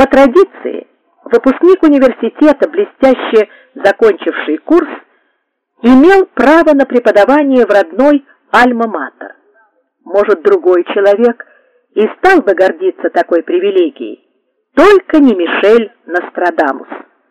По традиции, выпускник университета, блестяще закончивший курс, имел право на преподавание в родной альма-матер. Может, другой человек и стал бы гордиться такой привилегией, только не Мишель Нострадамус.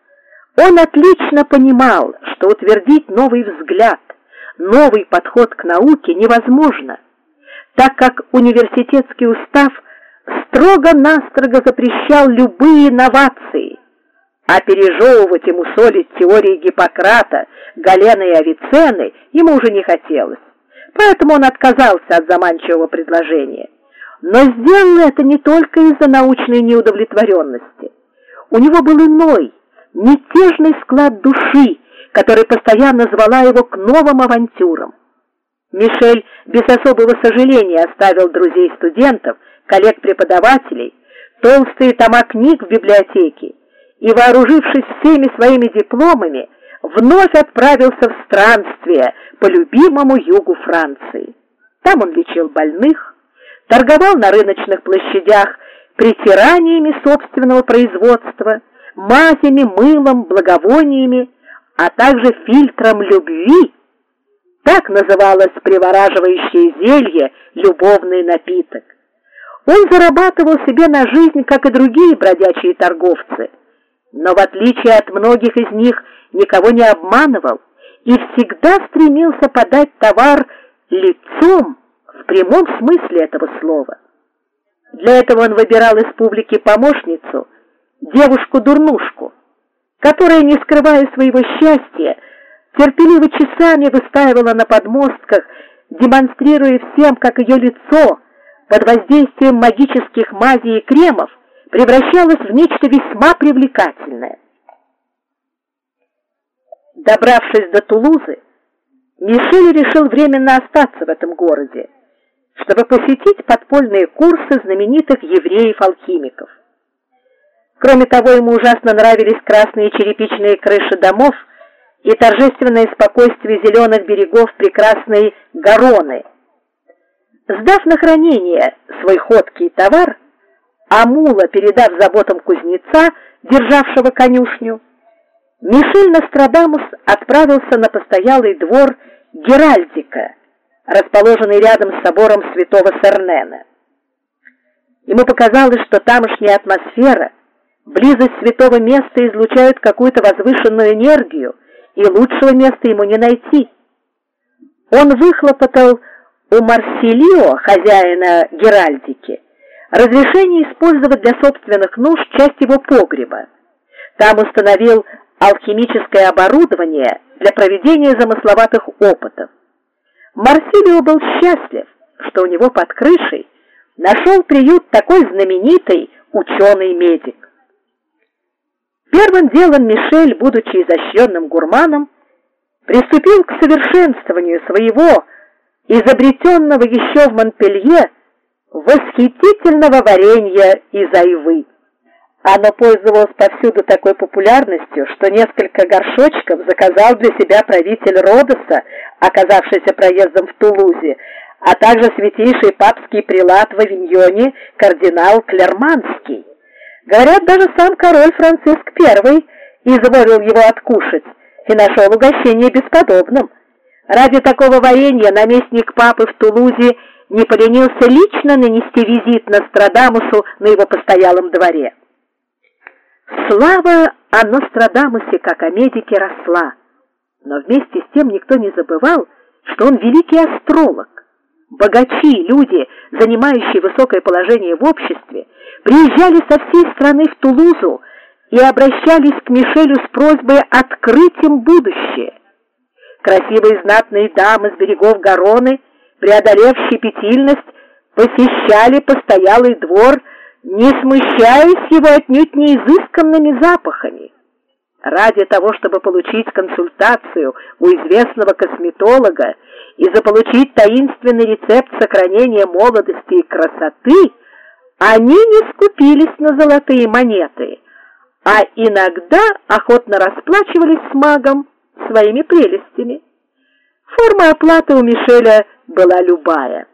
Он отлично понимал, что утвердить новый взгляд, новый подход к науке невозможно, так как университетский устав строго-настрого запрещал любые новации, а пережевывать и мусолить теории Гиппократа, Галена и Авиценны ему уже не хотелось, поэтому он отказался от заманчивого предложения. Но сделал это не только из-за научной неудовлетворенности. У него был иной, мятежный склад души, который постоянно звала его к новым авантюрам. Мишель без особого сожаления оставил друзей-студентов, коллег-преподавателей, толстые тома книг в библиотеке и, вооружившись всеми своими дипломами, вновь отправился в странствие по любимому югу Франции. Там он лечил больных, торговал на рыночных площадях притираниями собственного производства, мазями, мылом, благовониями, а также фильтром любви. Так называлось привораживающее зелье, любовный напиток. Он зарабатывал себе на жизнь, как и другие бродячие торговцы, но в отличие от многих из них никого не обманывал и всегда стремился подать товар лицом в прямом смысле этого слова. Для этого он выбирал из публики помощницу, девушку-дурнушку, которая, не скрывая своего счастья, терпеливо часами выстаивала на подмостках, демонстрируя всем, как ее лицо под воздействием магических мазей и кремов превращалось в нечто весьма привлекательное. Добравшись до Тулузы, Мишель решил временно остаться в этом городе, чтобы посетить подпольные курсы знаменитых евреев-алхимиков. Кроме того, ему ужасно нравились красные черепичные крыши домов и торжественное спокойствие зеленых берегов прекрасной Гароны. Сдав на хранение свой ходкий товар, а мула передав заботам кузнеца, державшего конюшню, Мишель Нострадамус отправился на постоялый двор Геральдика, расположенный рядом с собором святого Сернена. Ему показалось, что тамошняя атмосфера, близость святого места излучают какую-то возвышенную энергию, и лучшего места ему не найти. Он выхлопотал у Марсилио, хозяина Геральдики, разрешение использовать для собственных нужд часть его погреба. Там установил алхимическое оборудование для проведения замысловатых опытов. Марсилио был счастлив, что у него под крышей нашел приют такой знаменитый ученый-медик. Первым делом Мишель, будучи изощренным гурманом, приступил к совершенствованию своего, изобретенного еще в Монпелье, восхитительного варенья из айвы. Оно пользовалось повсюду такой популярностью, что несколько горшочков заказал для себя правитель Родоса, оказавшийся проездом в Тулузе, а также святейший папский прелат в Авиньоне кардинал Клерманский. Говорят, даже сам король Франциск I изволил его откушать и нашел угощение бесподобным. Ради такого варенья наместник папы в Тулузе не поленился лично нанести визит Нострадамусу на его постоялом дворе. Слава о Нострадамусе как о медике росла, но вместе с тем никто не забывал, что он великий астролог. Богачи, люди, занимающие высокое положение в обществе, приезжали со всей страны в Тулузу и обращались к Мишелю с просьбой открыть им будущее. Красивые знатные дамы с берегов Гароны, преодолев щепетильность, посещали постоялый двор, не смущаясь его отнюдь не изысканными запахами. Ради того, чтобы получить консультацию у известного косметолога и заполучить таинственный рецепт сохранения молодости и красоты, они не скупились на золотые монеты, а иногда охотно расплачивались с магом своими прелестями. Форма оплаты у Мишеля была любая.